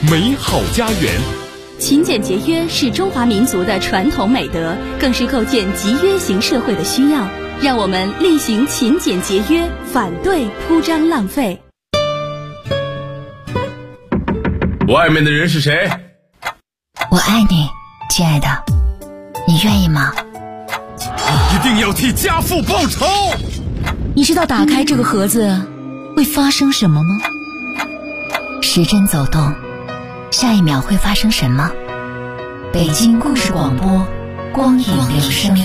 美好家园。 勤俭节约是中华民族的传统美德，更是构建集约型社会的需要。让我们力行勤俭节约，反对铺张浪费。 外面的人是谁？ 我爱你，亲爱的，你愿意吗？ 一定要替家父报仇。 你知道打开这个盒子会发生什么吗？时针走动，下一秒会发生什么？北京故事广播，光影留声。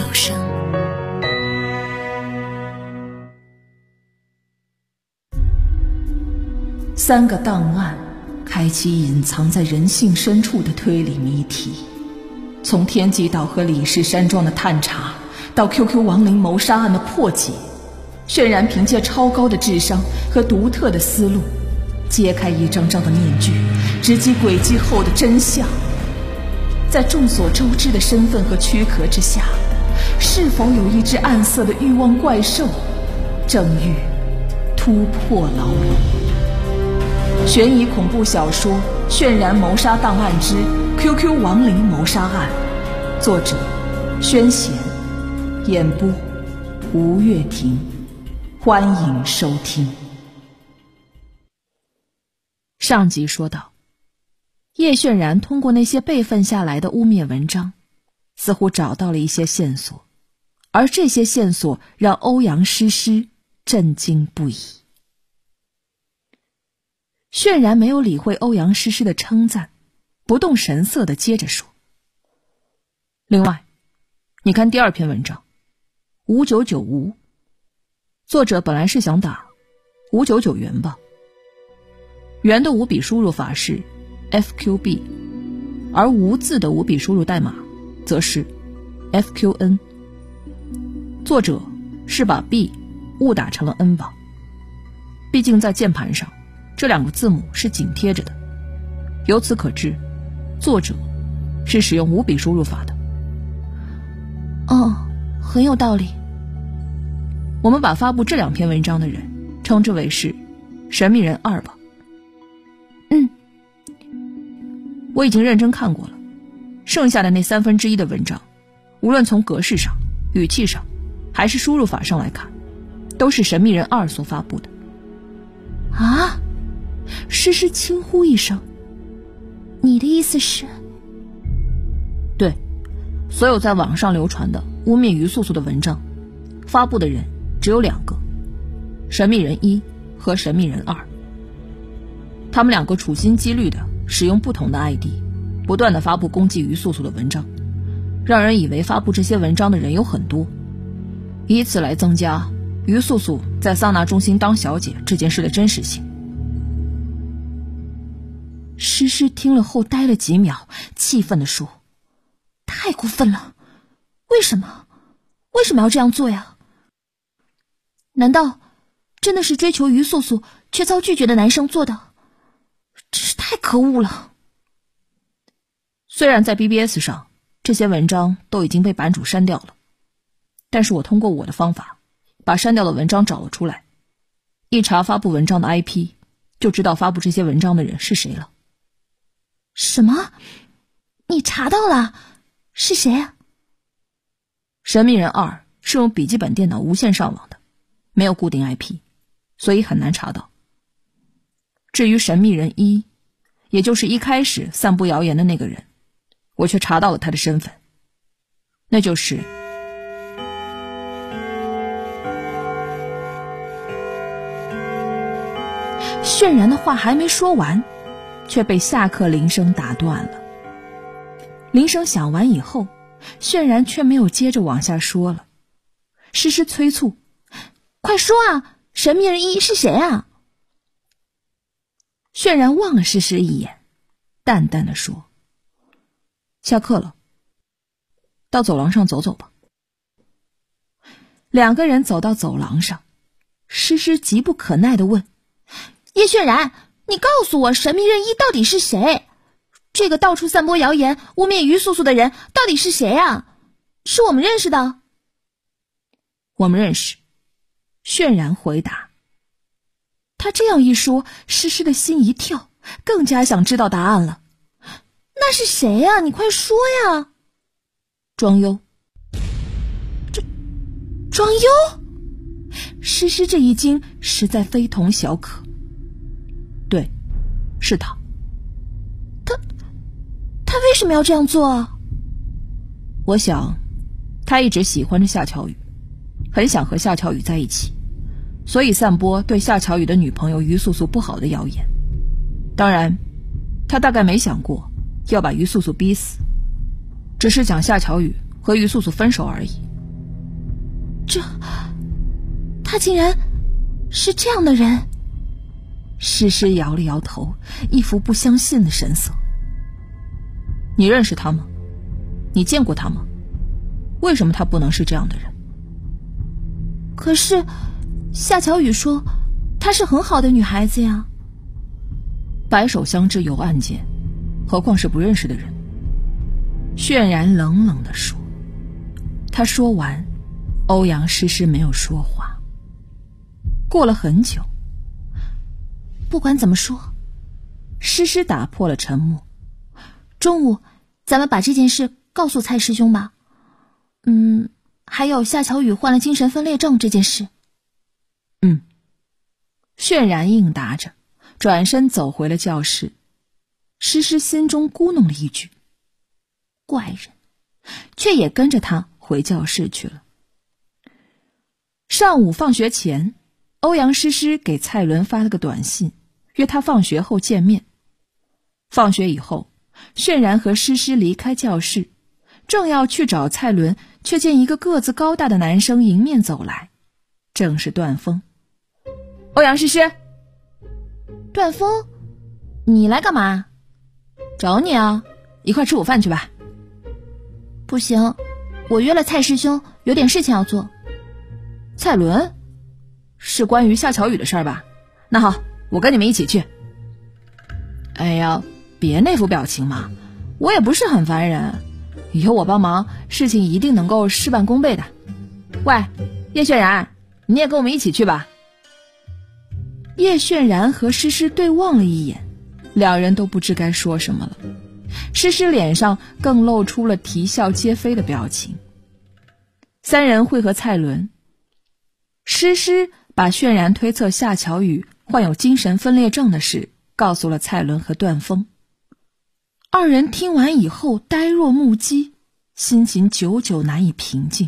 3个档案开启隐藏在人性深处的推理谜题，从天极岛和李氏山庄的探查，到 QQ 亡灵谋杀案的破解，渲染凭借超高的智商和独特的思路，揭开一张张的面具，直击轨迹后的真相。在众所周知的身份和躯壳之下，是否有一只暗色的欲望怪兽，正欲突破牢笼？悬疑恐怖小说《渲染谋杀档案之 QQ 亡灵谋杀案》，作者宣贤，演播吴月婷。欢迎收听。 上集说到，叶渲然通过那些备份下来的污蔑文章，似乎找到了一些线索，而这些线索让欧阳诗诗震惊不已。渲然没有理会欧阳诗诗的称赞，不动神色地接着说：另外，你看第2篇文章599吴，作者本来是想打599元吧，元的5笔输入法是 FQB， 而无字的5笔输入代码则是 FQN。 作者是把 B 误打成了 N 吧，毕竟在键盘上这2个字母是紧贴着的，由此可知作者是使用5笔输入法的。很有道理。我们把发布这2篇文章的人称之为是神秘人2吧。我已经认真看过了，剩下的那1/3的文章，无论从格式上、语气上还是输入法上来看，都是神秘人2所发布的。 啊！诗诗轻呼一声，你的意思是？ 对，所有在网上流传的污蔑于素素的文章，发布的人只有2个，神秘人1和神秘人2。他们2个处心积虑的使用不同的 ID， 不断的发布攻击于素素的文章，让人以为发布这些文章的人有很多，以此来增加于素素在桑拿中心当小姐这件事的真实性。诗诗听了后呆了几秒，气愤地说：太过分了，为什么要这样做呀？难道真的是追求于素素却遭拒绝的男生做的？真是太可恶了。虽然在 BBS 上这些文章都已经被版主删掉了，但是我通过我的方法把删掉的文章找了出来，一查发布文章的 IP 就知道发布这些文章的人是谁了。什么？你查到了？是谁啊？神秘人2是用笔记本电脑无线上网的，没有固定 IP， 所以很难查到。至于神秘人1，也就是一开始散布谣言的那个人，我却查到了他的身份，那就是渲然的话还没说完，却被下课铃声打断了。铃声响完以后，渲然却没有接着往下说了。诗诗催促：快说啊，神秘人1是谁啊？渲然望了诗诗一眼，淡淡地说：下课了，到走廊上走走吧。2个人走到走廊上，诗诗急不可耐地问：叶渲然，你告诉我神秘人1到底是谁？这个到处散播谣言污蔑于素素的人到底是谁啊？是我们认识的？我们认识，渲然回答。他这样一说，诗诗的心一跳， 更加想知道答案了。那是谁呀？你快说呀！庄优。庄优？诗诗这一惊实在非同小可。对，是他。他为什么要这样做啊？我想他一直喜欢着夏乔宇，很想和夏乔宇在一起，所以散播对夏乔宇的女朋友于素素不好的谣言。当然他大概没想过要把于素素逼死，只是想夏乔宇和于素素分手而已。他竟然是这样的人？诗诗摇了摇头，一副不相信的神色。你认识他吗？你见过他吗？为什么他不能是这样的人？可是夏乔宇说她是很好的女孩子呀。白首相知有暗箭，何况是不认识的人。渲然冷冷地说。他说完，欧阳诗诗没有说话。过了很久，不管怎么说，诗诗打破了沉默。中午咱们把这件事告诉蔡师兄吧。还有夏乔宇患了精神分裂症这件事。渲然应答着，转身走回了教室。诗诗心中咕哝了一句，怪人，却也跟着他回教室去了。上午放学前，欧阳诗诗给蔡伦发了个短信，约他放学后见面。放学以后，渲然和诗诗离开教室，正要去找蔡伦，却见一个个子高大的男生迎面走来，正是段峰。欧阳诗诗。段峰，你来干嘛？找你啊，一块吃午饭去吧。不行，我约了蔡师兄，有点事情要做。蔡伦？是关于夏乔宇的事儿吧？那好，我跟你们一起去。哎呀，别那副表情嘛，我也不是很烦人，有我帮忙，事情一定能够事半功倍的。喂，叶渲然，你也跟我们一起去吧。叶渲然和诗诗对望了一眼，两人都不知该说什么了。诗诗脸上更露出了啼笑皆非的表情。三人会合蔡伦，诗诗把渲然推测夏乔宇患有精神分裂症的事告诉了蔡伦和段峰。二人听完以后呆若木鸡，心情久久难以平静。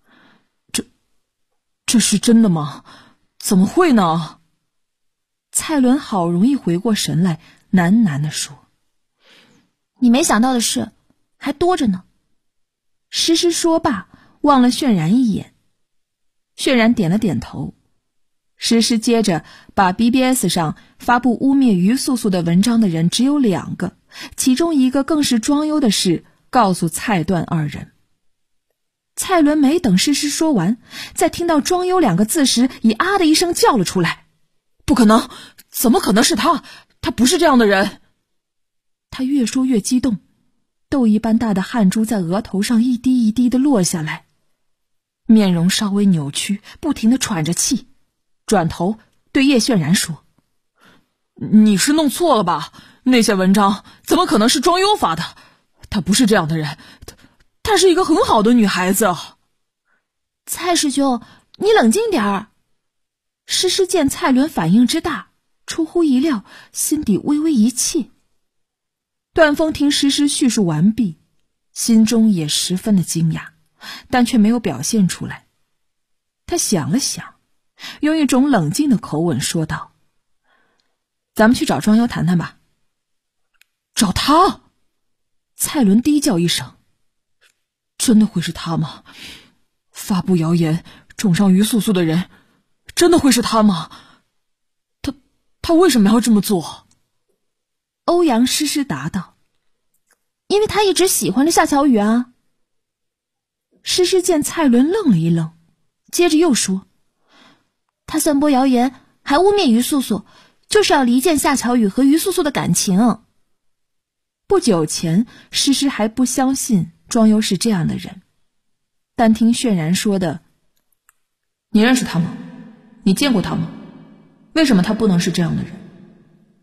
这是真的吗？怎么会呢？蔡伦好容易回过神来，喃喃地说：你没想到的事还多着呢。诗诗说罢，望了渲然一眼。渲然点了点头。诗诗接着把 BBS 上发布污蔑于素素的文章的人只有2个，其中一个更是庄优的事告诉蔡段二人。蔡伦没等诗诗说完，在听到庄优2个字时，已啊的一声叫了出来：不可能，怎么可能是他？他不是这样的人。他越说越激动，豆一般大的汗珠在额头上一滴一滴地落下来，面容稍微扭曲，不停地喘着气，转头对叶渲然说：你是弄错了吧？那些文章怎么可能是庄优发的？她不是这样的人，她是一个很好的女孩子。蔡师兄，你冷静点儿。诗诗见蔡伦反应之大，出乎意料，心底微微一气。段峰听诗诗叙述完毕，心中也十分的惊讶，但却没有表现出来。他想了想，用一种冷静的口吻说道：咱们去找庄优谈谈吧。找他？蔡伦低叫一声：真的会是他吗？发布谣言重伤于素素的人真的会是他吗？他为什么要这么做？欧阳诗诗答道：因为他一直喜欢着夏乔宇啊。诗诗见蔡伦愣了一愣，接着又说：他散播谣言还污蔑于素素，就是要离间夏乔宇和于素素的感情。不久前诗诗还不相信庄优是这样的人，但听渲然说的：你认识他吗？你见过他吗？为什么他不能是这样的人？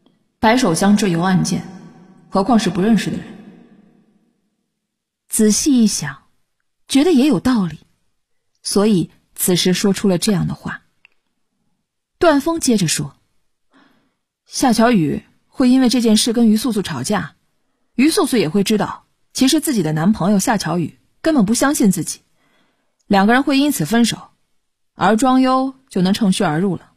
白手枪坠油案件，何况是不认识的人。 仔细一想，觉得也有道理，所以此时说出了这样的话。段峰接着说，夏乔宇会因为这件事跟于素素吵架，于素素也会知道其实自己的男朋友夏乔宇根本不相信自己，两个人会因此分手，而庄优就能乘虚而入了。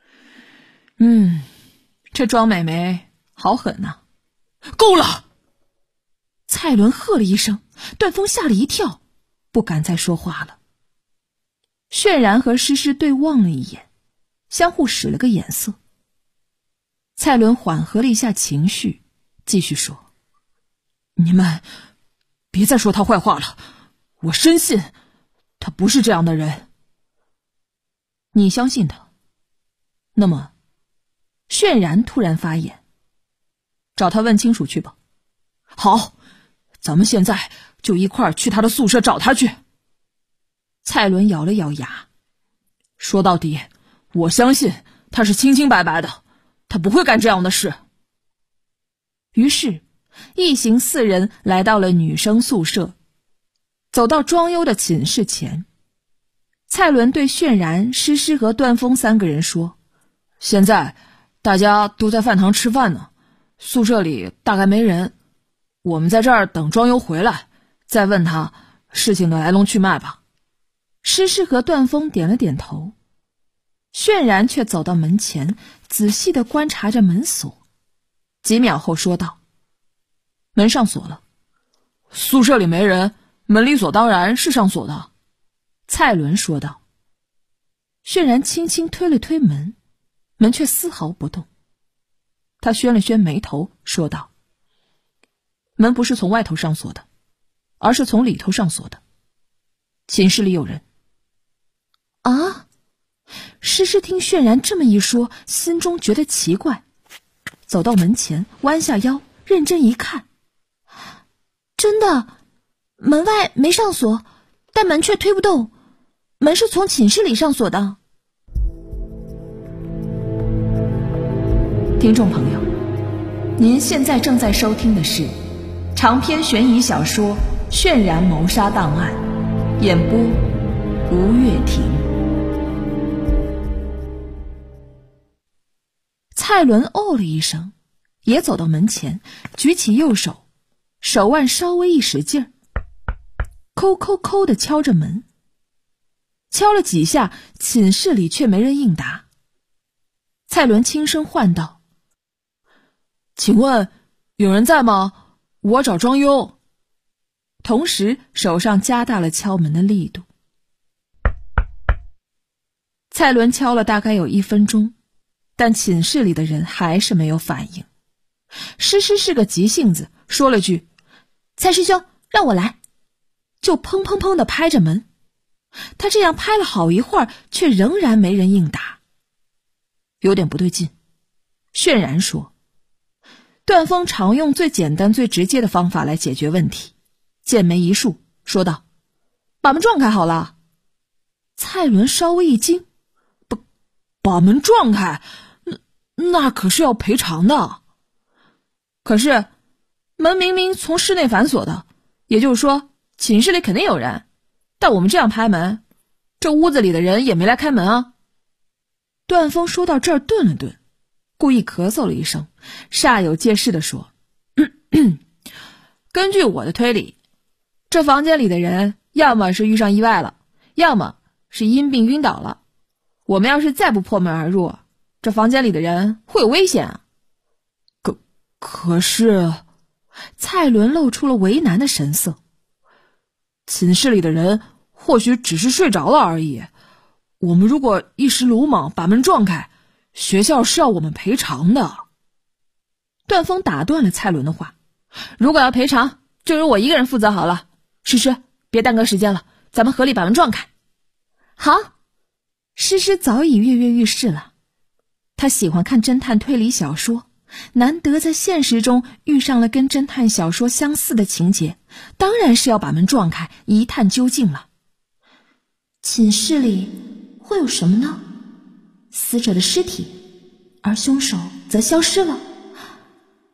这庄美眉好狠啊。 够了！ 蔡伦喝了一声，段峰吓了一跳，不敢再说话了。渲然和诗诗对望了一眼，相互使了个眼色。蔡伦缓和了一下情绪，继续说， 你们别再说他坏话了，我深信他不是这样的人。 你相信他？那么渲然突然发言，找他问清楚去吧。 好，咱们现在就一块儿去他的宿舍找他去。 蔡伦咬了咬牙， 说到底，我相信他是清清白白的，他不会干这样的事。 于是一行4人来到了女生宿舍，走到庄优的寝室前，蔡伦对渲然、诗诗和段峰3个人说， 现在大家都在饭堂吃饭呢，宿舍里大概没人，我们在这儿等庄优回来，再问他事情的来龙去脉吧。 诗诗和段峰点了点头，渲然却走到门前，仔细地观察着门锁，几秒后说道，门上锁了。 宿舍里没人，门理所当然是上锁的。 蔡伦说道。渲然轻轻推了推门，门却丝毫不动。他宣了宣眉头，说道，门不是从外头上锁的，而是从里头上锁的。寝室里有人。啊！诗诗听渲然这么一说，心中觉得奇怪，走到门前，弯下腰，认真一看，真的，门外没上锁，但门却推不动，门是从寝室里上锁的。 听众朋友，您现在正在收听的是长篇悬疑小说《渲然谋杀档案》，演播吴月婷。 蔡伦哦了一声，也走到门前，举起右手，手腕稍微一使劲儿，抠抠抠地敲着门。敲了几下，寝室里却没人应答。蔡伦轻声唤道， 请问有人在吗？我找庄优。 同时手上加大了敲门的力度。蔡伦敲了大概有1分钟，但寝室里的人还是没有反应。诗诗是个急性子，说了句，蔡师兄让我来，就砰砰砰地拍着门。他这样拍了好一会儿，却仍然没人应答，有点不对劲。渲然说，段峰常用最简单最直接的方法来解决问题，剑眉一竖，说道，把门撞开好了。蔡伦稍微一惊， 把门撞开，那可是要赔偿的。 可是门明明从室内反锁的，也就是说寝室里肯定有人，但我们这样拍门，这屋子里的人也没来开门啊。段峰说到这儿顿了顿，故意咳嗽了一声，煞有介事地说，根据我的推理，这房间里的人要么是遇上意外了，要么是因病晕倒了。我们要是再不破门而入，这房间里的人会有危险啊。 可是蔡伦露出了为难的神色， 寝室里的人或许只是睡着了而已，我们如果一时鲁莽把门撞开，学校是要我们赔偿的。 段峰打断了蔡伦的话，如果要赔偿，就由我一个人负责好了。诗诗，别耽搁时间了，咱们合力把门撞开。好。诗诗早已跃跃欲试了，她喜欢看侦探推理小说，难得在现实中遇上了跟侦探小说相似的情节，当然是要把门撞开，一探究竟了。寝室里会有什么呢？死者的尸体，而凶手则消失了。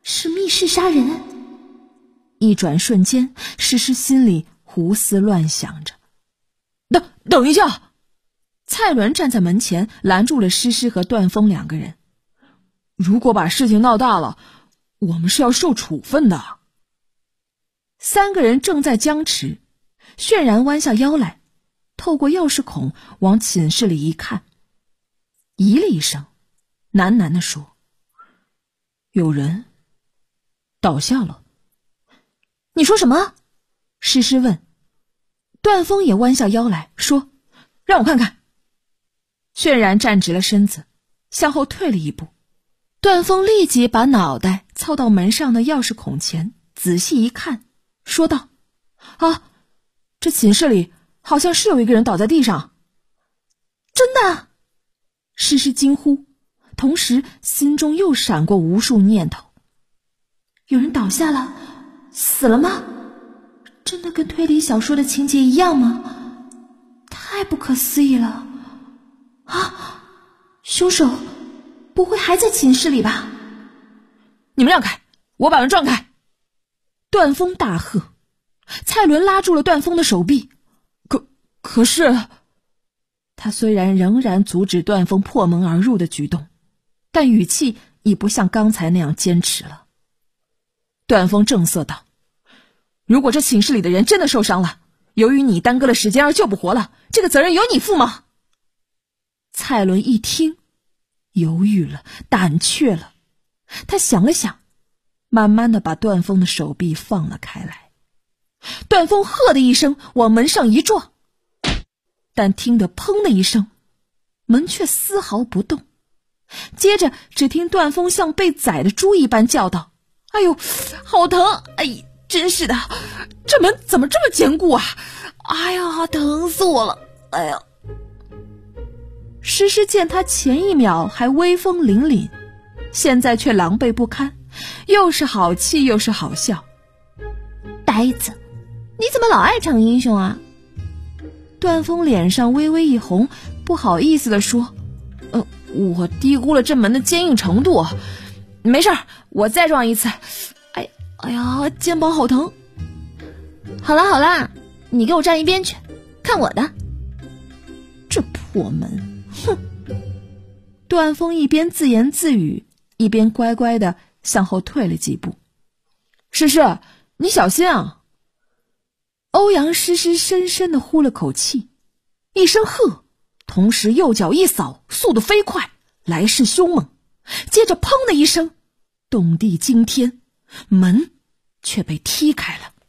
是密室杀人？一转瞬间，诗诗心里胡思乱想着。等一下！蔡伦站在门前拦住了诗诗和段峰2个人。如果把事情闹大了，我们是要受处分的。3个人正在僵持，渲然弯下腰来，透过钥匙孔往寝室里一看，咦了一声，喃喃地说：“有人倒下了。”你说什么？诗诗问。段峰也弯下腰来说：“让我看看。”渲然站直了身子，向后退了一步。段峰立即把脑袋凑到门上的钥匙孔前，仔细一看，说道：“啊，这寝室里好像是有一个人倒在地上。”真的？诗诗惊呼，同时心中又闪过无数念头。有人倒下了，死了吗？真的跟推理小说的情节一样吗？太不可思议了！啊，凶手不会还在寝室里吧？你们让开，我把门撞开！段峰大喝。蔡伦拉住了段峰的手臂。可是他虽然仍然阻止段峰破门而入的举动，但语气已不像刚才那样坚持了。段峰正色道：“如果这寝室里的人真的受伤了，由于你耽搁了时间而救不活了，这个责任由你负吗？”蔡伦一听，犹豫了，胆怯了。他想了想，慢慢地把段峰的手臂放了开来。段峰喝的一声往门上一撞，但听得砰的一声，门却丝毫不动。接着只听段峰像被宰的猪一般叫道：“哎呦，好疼！哎，真是的，这门怎么这么坚固啊！哎呀，疼死我了！哎呀！”诗诗见他前一秒还威风凛凛，现在却狼狈不堪，又是好气又是好笑。呆子，你怎么老爱逞英雄啊？段峰脸上微微一红，不好意思地说：“我低估了这门的坚硬程度。没事，我再撞一次。哎呀，肩膀好疼。”好啦，你给我站一边去，看我的。这破门，哼！段峰一边自言自语，一边乖乖地向后退了几步。诗诗，你小心啊！欧阳诗诗深深地呼了口气，一声喝，同时右脚一扫，速度飞快，来势凶猛。接着砰的一声，动地惊天，门却被踢开了。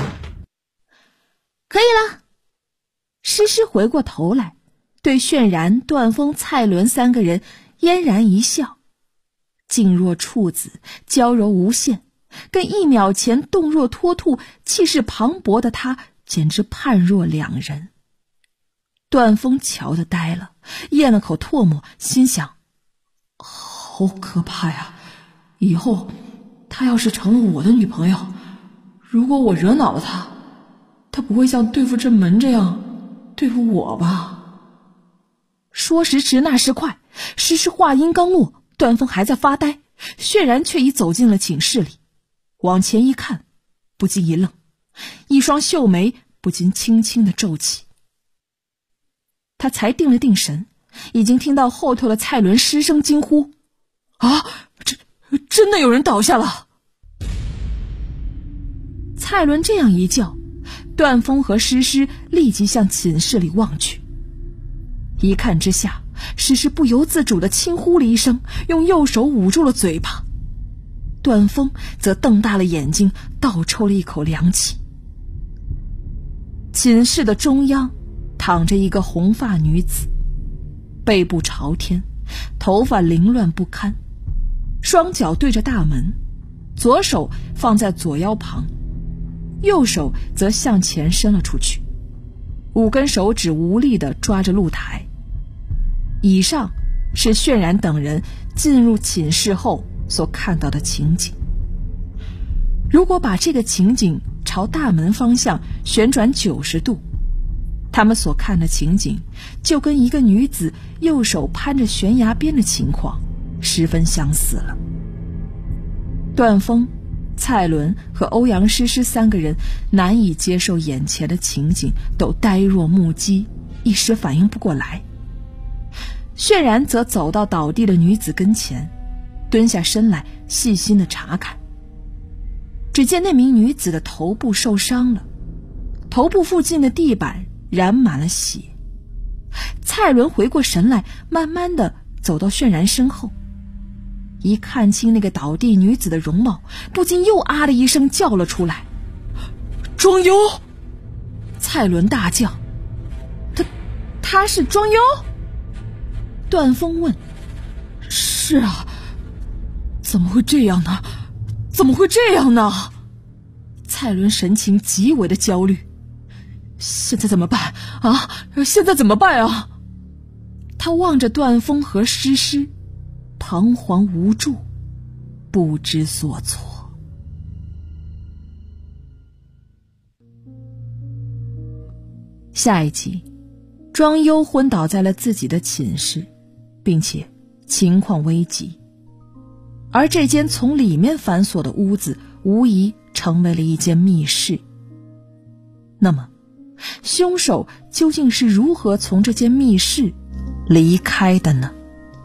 可以了。诗诗回过头来，对渲然、段峰、蔡伦3个人嫣然一笑，静若处子，娇柔无限，跟1秒前动若脱兔、气势磅礴的他简直判若两人。段峰瞧得呆了，咽了口唾沫，心想：好可怕呀！以后她要是成了我的女朋友，如果我惹恼了她，她不会像对付这门这样对付我吧？说时迟，那时快，诗诗话音刚落，段峰还在发呆，渲然却已走进了寝室里。往前一看，不禁一愣，一双秀眉不禁轻轻地皱起。他才定了定神，已经听到后头的蔡伦失声惊呼：“啊，真的有人倒下了！”蔡伦这样一叫，段峰和诗诗立即向寝室里望去。一看之下，诗诗不由自主地轻呼了一声，用右手捂住了嘴巴。段峰则瞪大了眼睛，倒抽了一口凉气。寝室的中央躺着一个红发女子，背部朝天，头发凌乱不堪，双脚对着大门，左手放在左腰旁，右手则向前伸了出去，5根手指无力地抓着露台。以上是渲然等人进入寝室后所看到的情景。如果把这个情景朝大门方向旋转90度，他们所看的情景就跟一个女子右手攀着悬崖边的情况十分相似了。 段峰、蔡伦和欧阳诗诗3个人难以接受眼前的情景，都呆若木鸡，一时反应不过来。渲然则走到倒地的女子跟前，蹲下身来细心地查看。只见那名女子的头部受伤了，头部附近的地板染满了血。蔡伦回过神来，慢慢地走到渲然身后，一看清那个倒地女子的容貌，不禁又啊的一声叫了出来：“庄优！”蔡伦大叫：“他是庄优？”段峰问：“是啊，怎么会这样呢？怎么会这样呢？”蔡伦神情极为的焦虑：“现在怎么办啊？现在怎么办啊？”他望着段峰和诗诗，彷徨无助，不知所措。下一集，庄优昏倒在了自己的寝室，并且情况危急，而这间从里面反锁的屋子无疑成为了一间密室。那么凶手究竟是如何从这间密室离开的呢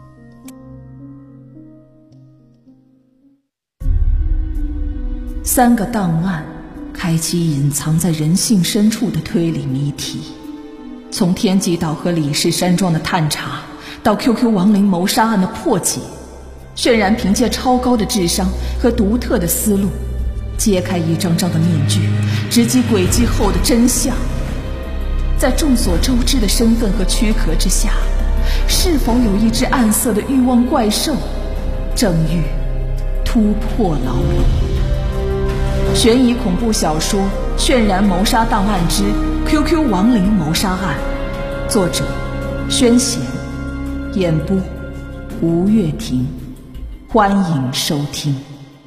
？3个档案开启隐藏在人性深处的推理谜题，从天极岛和李氏山庄的探查到 QQ 亡灵谋杀案的破解，渲然凭借超高的智商和独特的思路，揭开一张张的面具，直击轨迹后的真相。在众所周知的身份和躯壳之下，是否有一只暗色的欲望怪兽正欲突破牢笼？悬疑恐怖小说《渲然谋杀档案之 QQ 亡灵谋杀案》，作者宣贤，演播吴月婷，欢迎收听。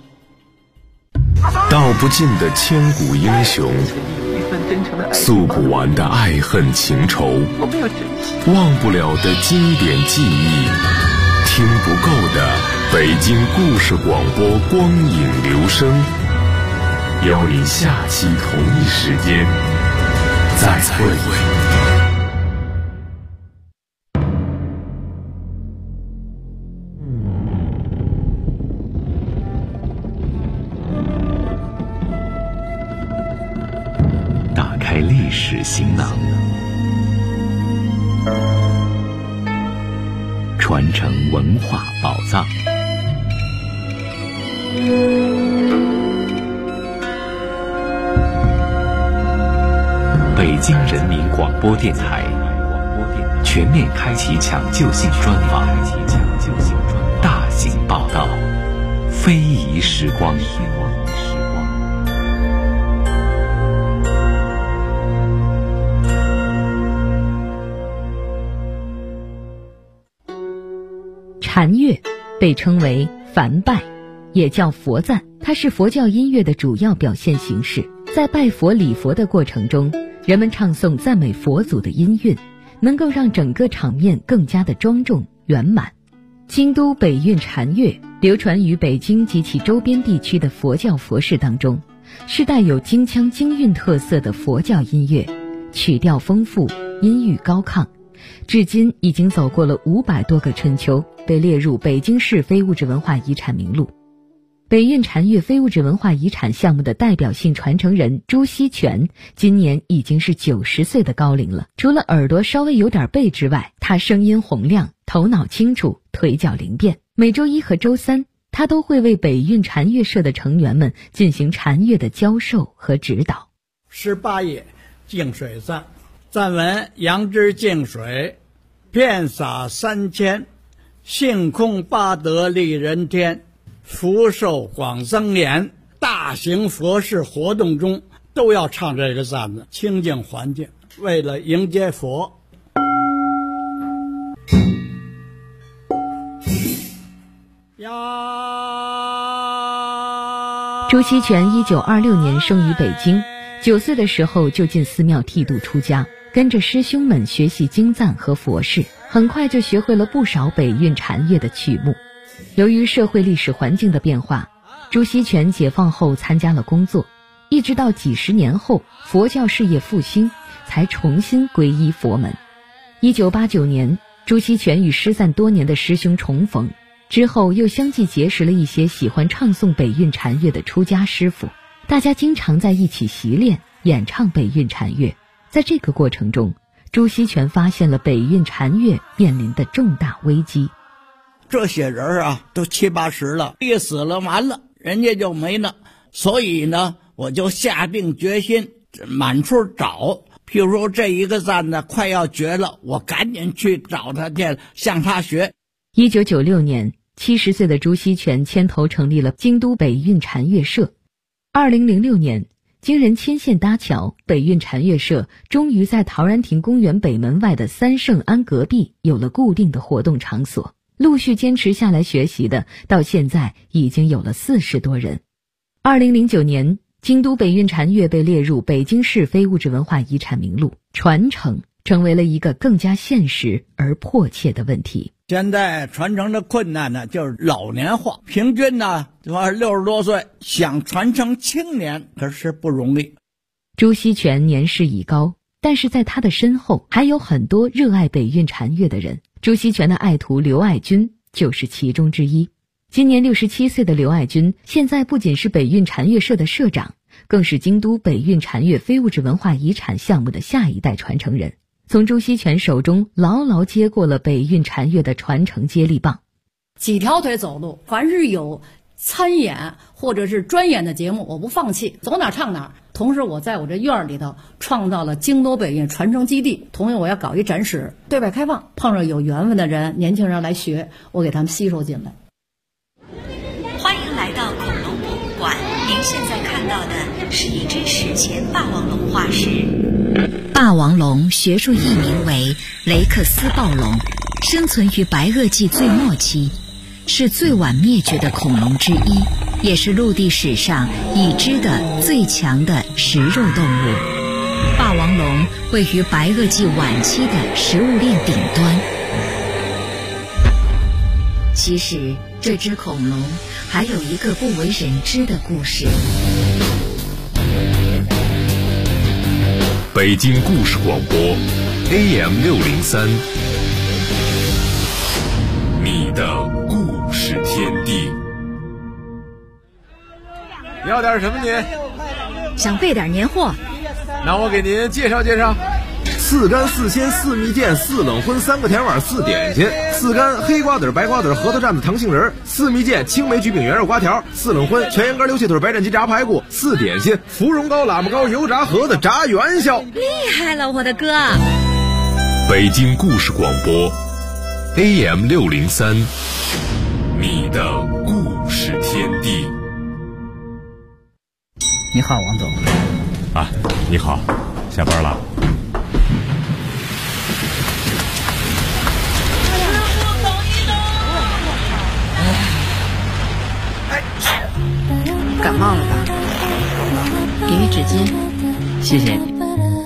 道不尽的千古英雄，诉不完的爱恨情仇，忘不了的经典记忆，听不够的北京故事广播光影留声。邀您下期同一时间再会。打开历史行囊，传承文化宝藏。北京人民广播电台全面开启抢救性专访，大型报道，非遗时光。 禅乐被称为梵拜，也叫佛赞，它是佛教音乐的主要表现形式。在拜佛礼佛的过程中，人们唱诵赞美佛祖的音韵，能够让整个场面更加的庄重圆满。京都北韵禅乐流传于北京及其周边地区的佛教佛事当中，是带有京腔京韵特色的佛教音乐，曲调丰富，音域高亢，至今已经走过了500多个春秋，被列入北京市非物质文化遗产名录。北韵禅乐非物质文化遗产项目的代表性传承人朱锡全今年已经是90岁的高龄了。除了耳朵稍微有点背之外，他声音洪亮，头脑清楚，腿脚灵便。每周1和周3，他都会为北韵禅乐社的成员们进行禅乐的教授和指导。 18页净水赞，赞文：杨枝净水，遍洒3000，性空八德利人天，福寿广增年。大型佛事活动中都要唱这个赞子，清净环境，为了迎接佛。 朱锡全1926年生于北京，9岁的时候就进寺庙剃度出家，跟着师兄们学习经赞和佛事，很快就学会了不少北韵禅乐的曲目。由于社会历史环境的变化， 朱锡全解放后参加了工作，一直到几十年后佛教事业复兴，才重新皈依佛门。1989年，朱锡全与失散多年的师兄重逢，之后又相继结识了一些喜欢唱诵北韵禅乐的出家师傅，大家经常在一起习练演唱北韵禅乐。在这个过程中，朱锡全发现了北韵禅乐面临的重大危机。 这些人啊，都70、80了，一死了完了，人家就没了。所以呢，我就下定决心满处找。譬如说这一个赞呢快要绝了，我赶紧去找他去，向他学。 1996年，70岁的朱锡全牵头成立了京都北韵禅乐社。2006年，经人牵线搭桥，北韵禅乐社终于在陶然亭公园北门外的三圣庵隔壁有了固定的活动场所。陆续坚持下来学习的，到现在已经有了40多人。2009年，京都北韵禅乐被列入北京市非物质文化遗产名录，传承成为了一个更加现实而迫切的问题。 现在传承的困难呢，就是老年化，平均呢60多岁，想传承青年可是不容易。 朱锡全年事已高，但是在他的身后还有很多热爱北韵禅乐的人。朱锡全的爱徒刘爱军就是其中之一。今年67岁的刘爱军，现在不仅是北韵禅乐社的社长，更是京都北韵禅乐非物质文化遗产项目的下一代传承人，从朱锡全手中牢牢接过了北韵禅乐的传承接力棒。 几条腿走路，凡是有参演或者是专演的节目，我不放弃，走哪唱哪。同时我在我这院里头创造了京都北韵传承基地，同时我要搞一展示，对外开放，碰上有缘分的人，年轻人来学，我给他们吸收进来。 欢迎来到恐龙博物馆，您现在看到的是一只史前霸王龙化石。 霸王龙学术译名为雷克斯暴龙，生存于白垩纪最末期，是最晚灭绝的恐龙之一，也是陆地史上已知的最强的食肉动物。霸王龙位于白垩纪晚期的食物链顶端。其实这只恐龙还有一个不为人知的故事。 北京故事广播 AM603，你的故事天地。 要点什么您？ 想备点年货。 那我给您介绍介绍。4干4鲜4蜜饯4冷荤3个甜碗4点心，4干黑瓜子白瓜子核桃蘸子糖杏仁，4蜜饯青梅橘饼圆肉瓜条，4冷荤全羊肝溜蟹腿白斩鸡炸排骨，4点心芙蓉糕喇嘛糕油炸盒子炸元宵。 厉害了我的哥！ 北京故事广播 AM603，你的故事天地。 你好，王总。 啊，你好，下班了。 感冒了吧？给你纸巾。 谢谢你。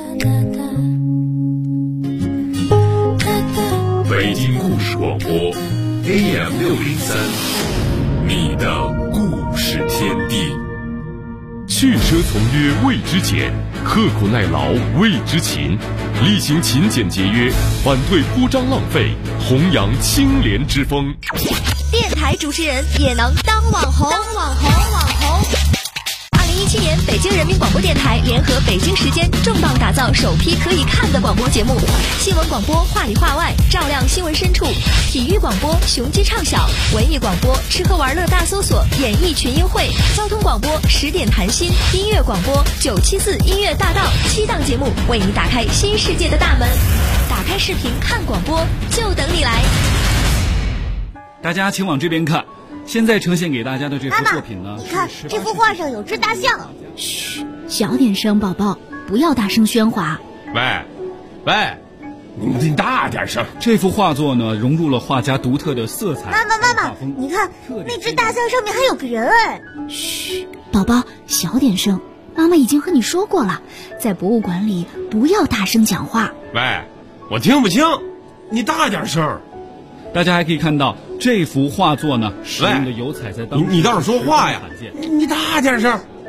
北京故事广播 AM603，你的故事天地。 驱车从约谓之俭，刻苦耐劳谓之勤，厉行勤俭节约，反对铺张浪费，弘扬清廉之风。 电台主持人也能当网红。2017年，北京人民广播电台联合北京时间重磅打造首批可以看的广播节目：新闻广播话里话外，照亮新闻深处；体育广播雄鸡唱晓；文艺广播吃喝玩乐大搜索，演艺群英会；交通广播10点谈心；音乐广播974音乐大道，7档节目为你打开新世界的大门。打开视频看广播，就等你来。 大家请往这边看，现在呈现给大家的这幅作品呢， 你看这幅画上有只大象。 嘘，小点声，宝宝，不要大声喧哗。 喂，你大点声。 这幅画作呢，融入了画家独特的色彩。 妈妈，你看那只大象上面还有个人哎。 嘘，宝宝，小点声。妈妈已经和你说过了，在博物馆里不要大声讲话。 喂，我听不清，你大点声。 大家还可以看到这幅画作呢，使用的油彩在当时你倒是说话呀！你大点声。